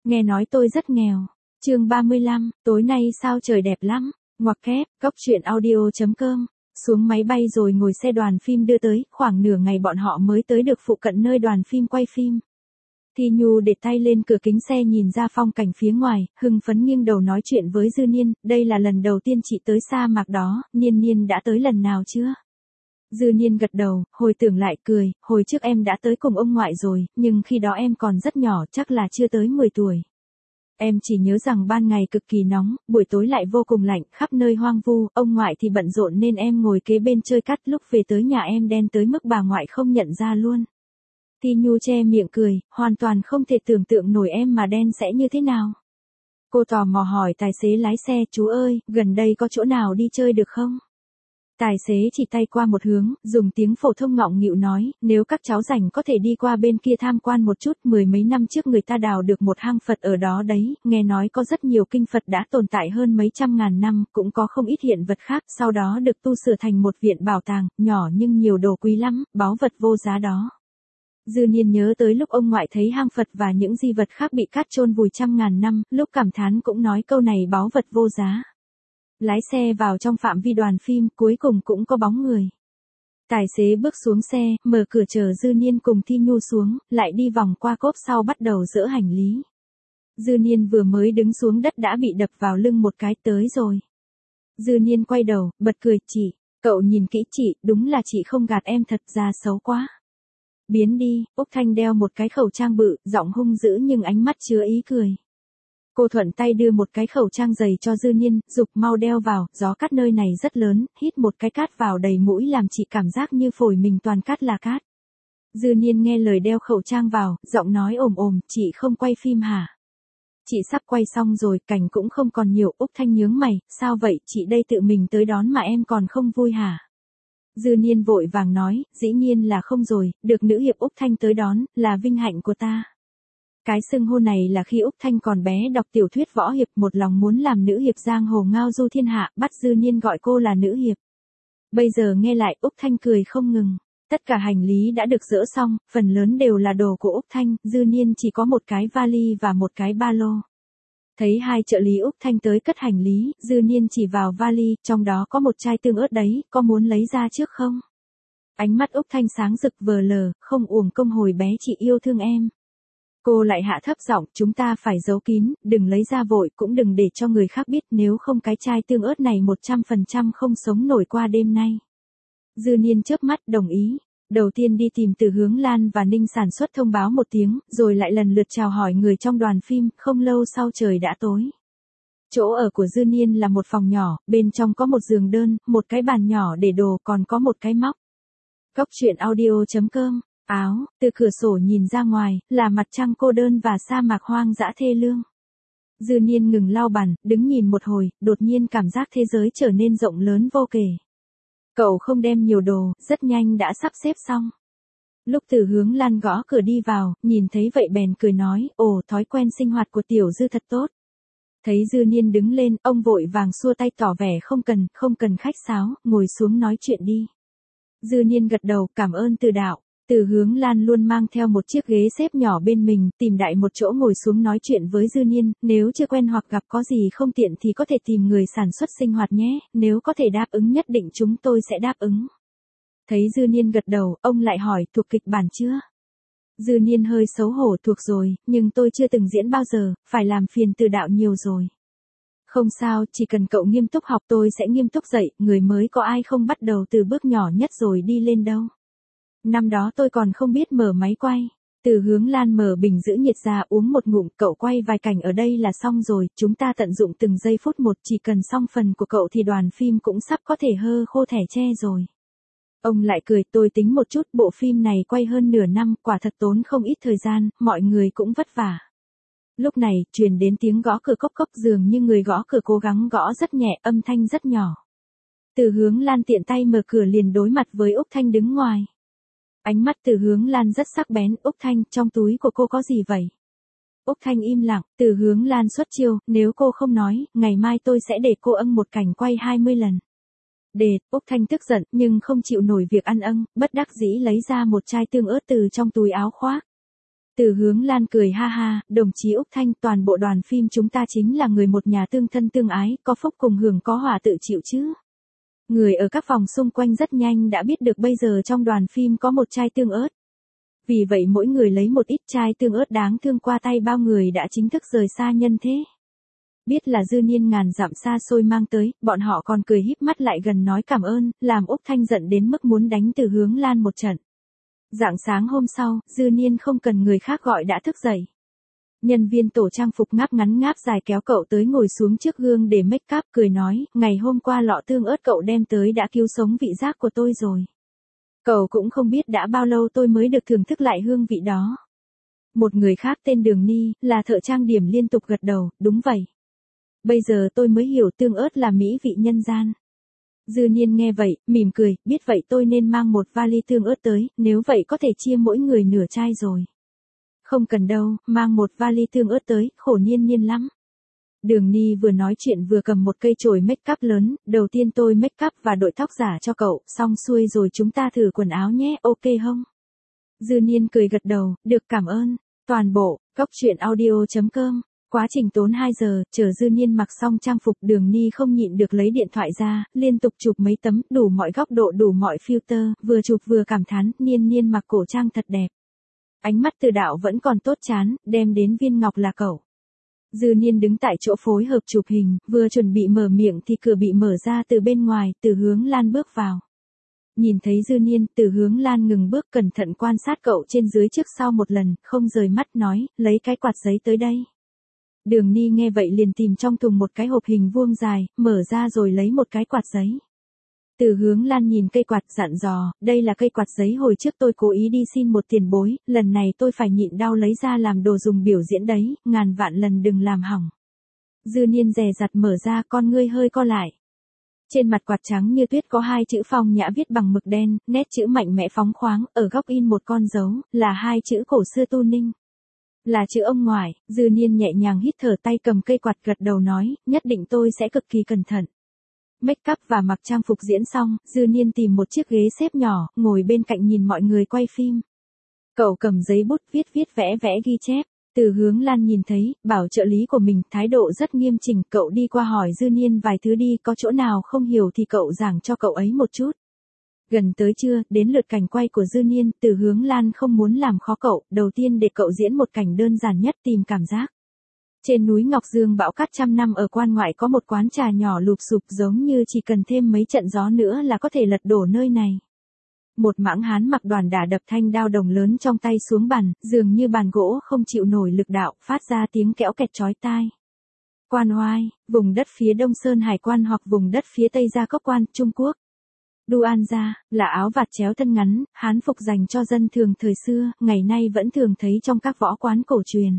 nghe nói tôi rất nghèo. Chương 35, tối nay sao trời đẹp lắm. Ngoặc kép, Cốc Truyện Audio.com. Xuống máy bay rồi ngồi xe đoàn phim đưa tới, khoảng nửa ngày bọn họ mới tới được phụ cận nơi đoàn phim quay phim. Thi Nhu để tay lên cửa kính xe nhìn ra phong cảnh phía ngoài, hưng phấn nghiêng đầu nói chuyện với Dư Niên, đây là lần đầu tiên chị tới sa mạc đó, Niên Niên đã tới lần nào chưa? Dư Niên gật đầu, hồi tưởng lại cười, hồi trước em đã tới cùng ông ngoại rồi, nhưng khi đó em còn rất nhỏ, chắc là chưa tới 10 tuổi. Em chỉ nhớ rằng ban ngày cực kỳ nóng, buổi tối lại vô cùng lạnh, khắp nơi hoang vu, ông ngoại thì bận rộn nên em ngồi kế bên chơi cát, lúc về tới nhà em đen tới mức bà ngoại không nhận ra luôn. Thi Nhu che miệng cười, hoàn toàn không thể tưởng tượng nổi em mà đen sẽ như thế nào. Cô tò mò hỏi tài xế lái xe, chú ơi, gần đây có chỗ nào đi chơi được không? Tài xế chỉ tay qua một hướng, dùng tiếng phổ thông ngọng nghịu nói, nếu các cháu rảnh có thể đi qua bên kia tham quan một chút, 10 mấy năm trước người ta đào được một hang Phật ở đó đấy, nghe nói có rất nhiều kinh Phật đã tồn tại hơn mấy trăm ngàn năm, cũng có không ít hiện vật khác, sau đó được tu sửa thành một viện bảo tàng, nhỏ nhưng nhiều đồ quý lắm, báu vật vô giá đó. Dư Niên nhớ tới lúc ông ngoại thấy hang Phật và những di vật khác bị cát chôn vùi trăm ngàn năm, lúc cảm thán cũng nói câu này báu vật vô giá. Lái xe vào trong phạm vi đoàn phim, cuối cùng cũng có bóng người. Tài xế bước xuống xe, mở cửa chờ Dư Niên cùng Thi Nhu xuống, lại đi vòng qua cốp sau bắt đầu dỡ hành lý. Dư Niên vừa mới đứng xuống đất đã bị đập vào lưng một cái, tới rồi. Dư Niên quay đầu, bật cười, chị, cậu nhìn kỹ chị, đúng là chị không gạt em, thật ra xấu quá. Biến đi, Úc Thanh đeo một cái khẩu trang bự, giọng hung dữ nhưng ánh mắt chứa ý cười. Cô thuận tay đưa một cái khẩu trang dày cho Dư Niên, giục mau đeo vào, gió cát nơi này rất lớn, hít một cái cát vào đầy mũi làm chị cảm giác như phổi mình toàn cát là cát. Dư Niên nghe lời đeo khẩu trang vào, giọng nói ồm ồm, chị không quay phim hả? Chị sắp quay xong rồi, cảnh cũng không còn nhiều. Úc Thanh nhướng mày, sao vậy, chị đây tự mình tới đón mà em còn không vui hả? Dư Niên vội vàng nói, dĩ nhiên là không rồi, được nữ hiệp Úc Thanh tới đón, là vinh hạnh của ta. Cái xưng hô này là khi Úc Thanh còn bé đọc tiểu thuyết võ hiệp, một lòng muốn làm nữ hiệp giang hồ ngao du thiên hạ, bắt Dư Niên gọi cô là nữ hiệp. Bây giờ nghe lại, Úc Thanh cười không ngừng. Tất cả hành lý đã được dỡ xong, phần lớn đều là đồ của Úc Thanh, Dư Niên chỉ có một cái vali và một cái ba lô. Thấy hai trợ lý Úc Thanh tới cất hành lý, Dư Niên chỉ vào vali, trong đó có một chai tương ớt đấy, có muốn lấy ra trước không? Ánh mắt Úc Thanh sáng rực vờ lờ, không uổng công hồi bé chị yêu thương em. Cô lại hạ thấp giọng, chúng ta phải giấu kín, đừng lấy ra vội, cũng đừng để cho người khác biết, nếu không cái chai tương ớt này 100% không sống nổi qua đêm nay. Dư Niên chớp mắt, đồng ý. Đầu tiên đi tìm Từ Hướng Lan và Ninh sản xuất thông báo một tiếng, rồi lại lần lượt chào hỏi người trong đoàn phim, không lâu sau trời đã tối. Chỗ ở của Dư Niên là một phòng nhỏ, bên trong có một giường đơn, một cái bàn nhỏ để đồ, còn có một cái móc. Cốc Truyện Audio.com. Áo, từ cửa sổ nhìn ra ngoài, là mặt trăng cô đơn và sa mạc hoang dã thê lương. Dư Niên ngừng lau bàn, đứng nhìn một hồi, đột nhiên cảm giác thế giới trở nên rộng lớn vô kể. Cậu không đem nhiều đồ, rất nhanh đã sắp xếp xong. Lúc Từ Hướng Lan gõ cửa đi vào, nhìn thấy vậy bèn cười nói, ồ, thói quen sinh hoạt của tiểu Dư thật tốt. Thấy Dư Niên đứng lên, ông vội vàng xua tay tỏ vẻ không cần khách sáo, ngồi xuống nói chuyện đi. Dư Niên gật đầu, cảm ơn Từ đạo. Từ Hướng Lan luôn mang theo một chiếc ghế xếp nhỏ bên mình, tìm đại một chỗ ngồi xuống nói chuyện với Dư Niên, nếu chưa quen hoặc gặp có gì không tiện thì có thể tìm người sản xuất sinh hoạt nhé, nếu có thể đáp ứng nhất định chúng tôi sẽ đáp ứng. Thấy Dư Niên gật đầu, ông lại hỏi, thuộc kịch bản chưa? Dư Niên hơi xấu hổ, thuộc rồi, nhưng tôi chưa từng diễn bao giờ, phải làm phiền Từ đạo nhiều rồi. Không sao, chỉ cần cậu nghiêm túc học tôi sẽ nghiêm túc dạy, người mới có ai không bắt đầu từ bước nhỏ nhất rồi đi lên đâu. Năm đó tôi còn không biết mở máy quay. Từ Hướng Lan mở bình giữ nhiệt ra uống một ngụm, cậu quay vài cảnh ở đây là xong rồi, chúng ta tận dụng từng giây phút một, chỉ cần xong phần của cậu thì đoàn phim cũng sắp có thể hơ khô thẻ tre rồi. Ông lại cười, tôi tính một chút, bộ phim này quay hơn nửa năm, quả thật tốn không ít thời gian, mọi người cũng vất vả. Lúc này, truyền đến tiếng gõ cửa cốc cốc, dường như người gõ cửa cố gắng gõ rất nhẹ, âm thanh rất nhỏ. Từ Hướng Lan tiện tay mở cửa liền đối mặt với Úc Thanh đứng ngoài. Ánh mắt Từ Hướng Lan rất sắc bén, Úc Thanh, trong túi của cô có gì vậy? Úc Thanh im lặng, Từ Hướng Lan xuất chiêu, nếu cô không nói, ngày mai tôi sẽ để cô âng một cảnh quay 20 lần. Đệt, Úc Thanh tức giận, nhưng không chịu nổi việc ăn âng, bất đắc dĩ lấy ra một chai tương ớt từ trong túi áo khoác. Từ Hướng Lan cười ha ha, đồng chí Úc Thanh, toàn bộ đoàn phim chúng ta chính là người một nhà tương thân tương ái, có phúc cùng hưởng có họa tự chịu chứ. Người ở các phòng xung quanh rất nhanh đã biết được bây giờ trong đoàn phim có một chai tương ớt. Vì vậy mỗi người lấy một ít chai tương ớt đáng thương qua tay bao người đã chính thức rời xa nhân thế. Biết là Dư Niên ngàn dặm xa xôi mang tới, bọn họ còn cười híp mắt lại gần nói cảm ơn, làm Úc Thanh giận đến mức muốn đánh Từ Hướng Lan một trận. Rạng sáng hôm sau, Dư Niên không cần người khác gọi đã thức dậy. Nhân viên tổ trang phục ngáp ngắn ngáp dài kéo cậu tới ngồi xuống trước gương để make up, cười nói, ngày hôm qua lọ tương ớt cậu đem tới đã cứu sống vị giác của tôi rồi. Cậu cũng không biết đã bao lâu tôi mới được thưởng thức lại hương vị đó. Một người khác tên Đường Ni, là thợ trang điểm liên tục gật đầu, đúng vậy. Bây giờ tôi mới hiểu tương ớt là mỹ vị nhân gian. Dư Niên nghe vậy, mỉm cười, biết vậy tôi nên mang một vali tương ớt tới, nếu vậy có thể chia mỗi người nửa chai rồi. Không cần đâu, mang một vali tương ớt tới, khổ Niên lắm. Đường Ni vừa nói chuyện vừa cầm một cây chổi make up lớn, đầu tiên tôi make up và đội tóc giả cho cậu, xong xuôi rồi chúng ta thử quần áo nhé, ok không? Dư Niên cười gật đầu, được cảm ơn. Toàn bộ, coctruyện.audio.com. Quá trình tốn 2 giờ, chờ Dư Niên mặc xong trang phục, Đường Ni không nhịn được lấy điện thoại ra, liên tục chụp mấy tấm, đủ mọi góc độ đủ mọi filter, vừa chụp vừa cảm thán, Niên mặc cổ trang thật đẹp. Ánh mắt Từ Đạo vẫn còn tốt chán, đem đến viên ngọc là cậu. Dư Niên đứng tại chỗ phối hợp chụp hình, vừa chuẩn bị mở miệng thì cửa bị mở ra từ bên ngoài, Từ Hướng Lan bước vào. Nhìn thấy Dư Niên, Từ Hướng Lan ngừng bước cẩn thận quan sát cậu trên dưới trước sau một lần, không rời mắt nói, lấy cái quạt giấy tới đây. Đường Ni nghe vậy liền tìm trong thùng một cái hộp hình vuông dài, mở ra rồi lấy một cái quạt giấy. Từ Hướng Lan nhìn cây quạt dặn dò, đây là cây quạt giấy hồi trước tôi cố ý đi xin một tiền bối, lần này tôi phải nhịn đau lấy ra làm đồ dùng biểu diễn đấy, ngàn vạn lần đừng làm hỏng. Dư Niên dè dặt mở ra, con ngươi hơi co lại. Trên mặt quạt trắng như tuyết có 2 chữ Phong Nhã viết bằng mực đen, nét chữ mạnh mẽ phóng khoáng, ở góc in một con dấu, là 2 chữ cổ xưa Tu Ninh. Là chữ ông ngoại. Dư Niên nhẹ nhàng hít thở, tay cầm cây quạt gật đầu nói, nhất định tôi sẽ cực kỳ cẩn thận. Make up và mặc trang phục diễn xong, Dư Niên tìm một chiếc ghế xếp nhỏ, ngồi bên cạnh nhìn mọi người quay phim. Cậu cầm giấy bút viết vẽ ghi chép. Từ Hướng Lan nhìn thấy, bảo trợ lý của mình, thái độ rất nghiêm chỉnh, cậu đi qua hỏi Dư Niên vài thứ đi, có chỗ nào không hiểu thì cậu giảng cho cậu ấy một chút. Gần tới trưa, đến lượt cảnh quay của Dư Niên, Từ Hướng Lan không muốn làm khó cậu, đầu tiên để cậu diễn một cảnh đơn giản nhất, tìm cảm giác. Trên núi Ngọc Dương bão cát trăm năm ở quan ngoại có một quán trà nhỏ lụp xụp giống như chỉ cần thêm mấy trận gió nữa là có thể lật đổ nơi này. Một mãng hán mặc đoàn đả đập thanh đao đồng lớn trong tay xuống bàn, dường như bàn gỗ không chịu nổi lực đạo, phát ra tiếng kẽo kẹt chói tai. Quan Oai, vùng đất phía Đông Sơn Hải quan hoặc vùng đất phía Tây Gia Cốc Quan, Trung Quốc. Duan gia, là áo vạt chéo thân ngắn, hán phục dành cho dân thường thời xưa, ngày nay vẫn thường thấy trong các võ quán cổ truyền.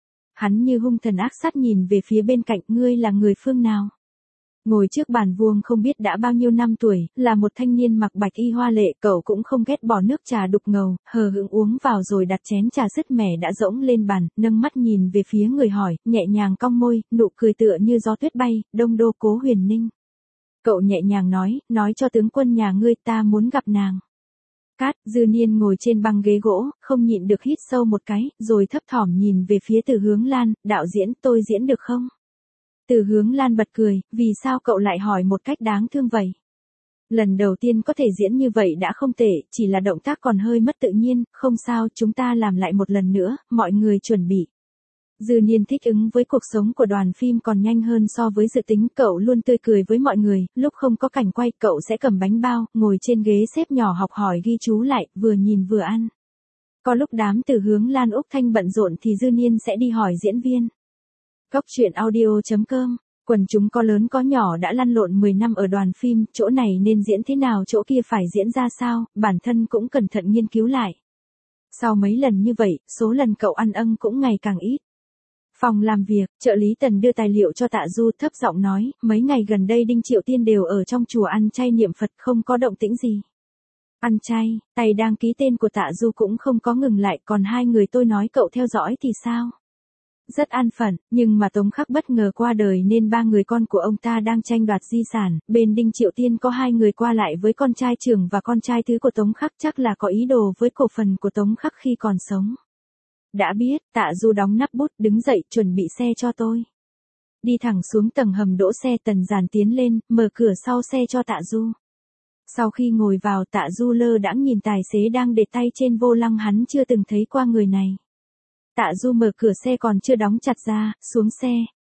Hắn như hung thần ác sát nhìn về phía bên cạnh, ngươi là người phương nào? Ngồi trước bàn vuông không biết đã bao nhiêu năm tuổi, là một thanh niên mặc bạch y hoa lệ, cậu cũng không ghét bỏ nước trà đục ngầu, hờ hững uống vào rồi đặt chén trà sứt mẻ đã rỗng lên bàn, nâng mắt nhìn về phía người hỏi, nhẹ nhàng cong môi, nụ cười tựa như gió tuyết bay, Đông Đô Cố Huyền Ninh. Cậu nhẹ nhàng nói cho tướng quân nhà ngươi ta muốn gặp nàng. Cát, Dư Niên ngồi trên băng ghế gỗ, không nhịn được hít sâu một cái, rồi thấp thỏm nhìn về phía Từ Hướng Lan, đạo diễn, tôi diễn được không? Từ Hướng Lan bật cười, vì sao cậu lại hỏi một cách đáng thương vậy? Lần đầu tiên có thể diễn như vậy đã không tệ, chỉ là động tác còn hơi mất tự nhiên, không sao, chúng ta làm lại một lần nữa, mọi người chuẩn bị. Dư Niên thích ứng với cuộc sống của đoàn phim còn nhanh hơn so với dự tính, cậu luôn tươi cười với mọi người, lúc không có cảnh quay cậu sẽ cầm bánh bao, ngồi trên ghế xếp nhỏ học hỏi ghi chú lại, vừa nhìn vừa ăn. Có lúc đám Từ Hướng Lan Úc Thanh bận rộn thì Dư Niên sẽ đi hỏi diễn viên. Coctruyện.audio.com. Quần chúng có lớn có nhỏ đã lăn lộn 10 năm ở đoàn phim, chỗ này nên diễn thế nào, chỗ kia phải diễn ra sao, bản thân cũng cẩn thận nghiên cứu lại. Sau mấy lần như vậy, số lần cậu ăn âng cũng ngày càng ít. Phòng làm việc, trợ lý Tần đưa tài liệu cho Tạ Du, thấp giọng nói, mấy ngày gần đây Đinh Triệu Tiên đều ở trong chùa ăn chay niệm Phật, không có động tĩnh gì. Ăn chay, tay đang ký tên của Tạ Du cũng không có ngừng lại, còn 2 người tôi nói cậu theo dõi thì sao? Rất an phận, nhưng mà Tống Khắc bất ngờ qua đời nên 3 người con của ông ta đang tranh đoạt di sản, bên Đinh Triệu Tiên có 2 người qua lại với con trai trưởng và con trai thứ của Tống Khắc, chắc là có ý đồ với cổ phần của Tống Khắc khi còn sống. Đã biết, Tạ Du đóng nắp bút, đứng dậy, chuẩn bị xe cho tôi. Đi thẳng xuống tầng hầm đỗ xe, Tần Giản tiến lên, mở cửa sau xe cho Tạ Du. Sau khi ngồi vào, Tạ Du lơ đãng nhìn tài xế đang để tay trên vô lăng, hắn chưa từng thấy qua người này. Tạ Du mở cửa xe còn chưa đóng chặt ra, xuống xe.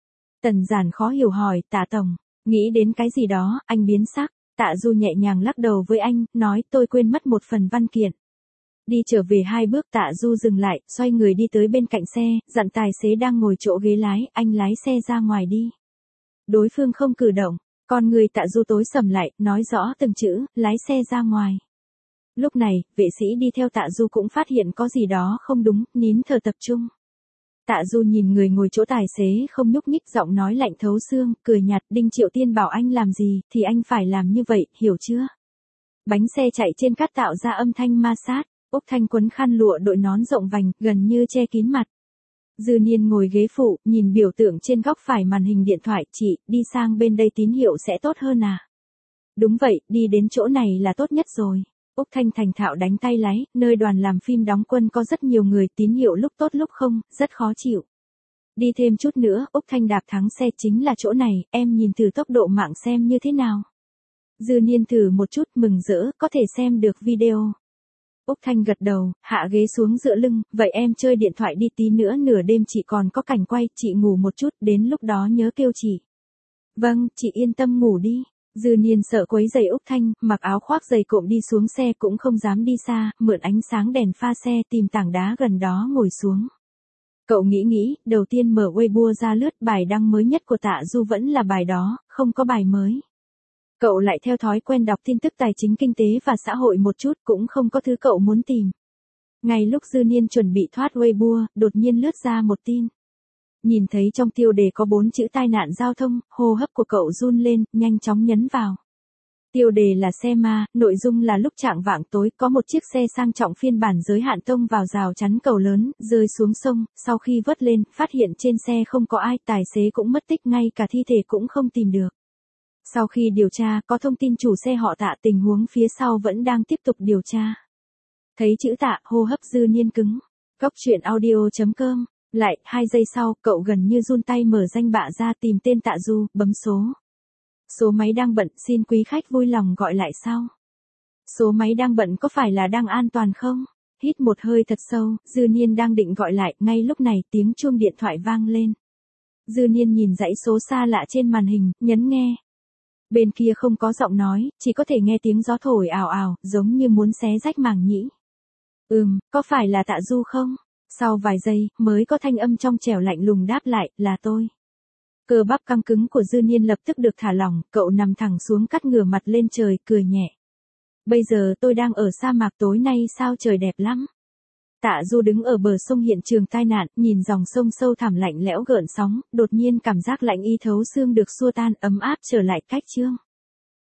Tần Giản khó hiểu hỏi, Tạ tổng, nghĩ đến cái gì đó, anh biến sắc. Tạ Du nhẹ nhàng lắc đầu với anh, nói tôi quên mất một phần văn kiện. Đi trở về 2 bước, Tạ Du dừng lại, xoay người đi tới bên cạnh xe, dặn tài xế đang ngồi chỗ ghế lái, anh lái xe ra ngoài đi. Đối phương không cử động, con người Tạ Du tối sầm lại, nói rõ từng chữ, lái xe ra ngoài. Lúc này, vệ sĩ đi theo Tạ Du cũng phát hiện có gì đó không đúng, nín thở tập trung. Tạ Du nhìn người ngồi chỗ tài xế không nhúc nhích, giọng nói lạnh thấu xương, cười nhạt, Đinh Triệu Tiên bảo anh làm gì, thì anh phải làm như vậy, hiểu chưa? Bánh xe chạy trên cát tạo ra âm thanh ma sát, Úc Thanh quấn khăn lụa đội nón rộng vành, gần như che kín mặt. Dư Niên ngồi ghế phụ, nhìn biểu tượng trên góc phải màn hình điện thoại, chị, đi sang bên đây tín hiệu sẽ tốt hơn à? Đúng vậy, đi đến chỗ này là tốt nhất rồi. Úc Thanh thành thạo đánh tay lái, nơi đoàn làm phim đóng quân có rất nhiều người, tín hiệu lúc tốt lúc không, rất khó chịu. Đi thêm chút nữa, Úc Thanh đạp thắng xe, chính là chỗ này, em nhìn thử tốc độ mạng xem như thế nào. Dư Niên thử một chút, mừng rỡ, có thể xem được video. Úc Thanh gật đầu, hạ ghế xuống dựa lưng, vậy em chơi điện thoại đi, tí nữa nửa đêm chị còn có cảnh quay, chị ngủ một chút, đến lúc đó nhớ kêu chị. Vâng, chị yên tâm ngủ đi. Dư Niên sợ quấy rầy Úc Thanh, mặc áo khoác dày cộm đi xuống xe, cũng không dám đi xa, mượn ánh sáng đèn pha xe, tìm tảng đá gần đó ngồi xuống. Cậu nghĩ, đầu tiên mở Weibo ra lướt, bài đăng mới nhất của Tạ Du vẫn là bài đó, không có bài mới. Cậu lại theo thói quen đọc tin tức tài chính kinh tế và xã hội một chút, cũng không có thứ cậu muốn tìm. Ngay lúc Dư Niên chuẩn bị thoát Weibo, đột nhiên lướt ra một tin. Nhìn thấy trong tiêu đề có 4 chữ tai nạn giao thông, hô hấp của cậu run lên, nhanh chóng nhấn vào. Tiêu đề là xe ma, nội dung là lúc chạng vạng tối có một chiếc xe sang trọng phiên bản giới hạn tông vào rào chắn cầu lớn, rơi xuống sông, sau khi vớt lên, phát hiện trên xe không có ai, tài xế cũng mất tích, ngay cả thi thể cũng không tìm được. Sau khi điều tra, có thông tin chủ xe họ Tạ, tình huống phía sau vẫn đang tiếp tục điều tra. Thấy chữ Tạ, hô hấp Dư Niên cứng. Góc truyện audio.com. Lại, 2 giây sau, cậu gần như run tay mở danh bạ ra, tìm tên Tạ Du, bấm số. Số máy đang bận, xin quý khách vui lòng gọi lại sau. Số máy đang bận có phải là đang an toàn không? Hít một hơi thật sâu, Dư Niên đang định gọi lại, ngay lúc này tiếng chuông điện thoại vang lên. Dư Niên nhìn dãy số xa lạ trên màn hình, nhấn nghe. Bên kia không có giọng nói, chỉ có thể nghe tiếng gió thổi ào ào, giống như muốn xé rách màng nhĩ. Có phải là Tạ Du không? Sau vài giây, mới có thanh âm trong trẻo lạnh lùng đáp lại, là tôi. Cơ bắp căng cứng của Dư Niên lập tức được thả lỏng, cậu nằm thẳng xuống, cắt ngửa mặt lên trời, cười nhẹ. Bây giờ tôi đang ở sa mạc, tối nay sao trời đẹp lắm. Tạ Du đứng ở bờ sông hiện trường tai nạn, nhìn dòng sông sâu thẳm lạnh lẽo gợn sóng, đột nhiên cảm giác lạnh y thấu xương được xua tan, ấm áp trở lại cách chương.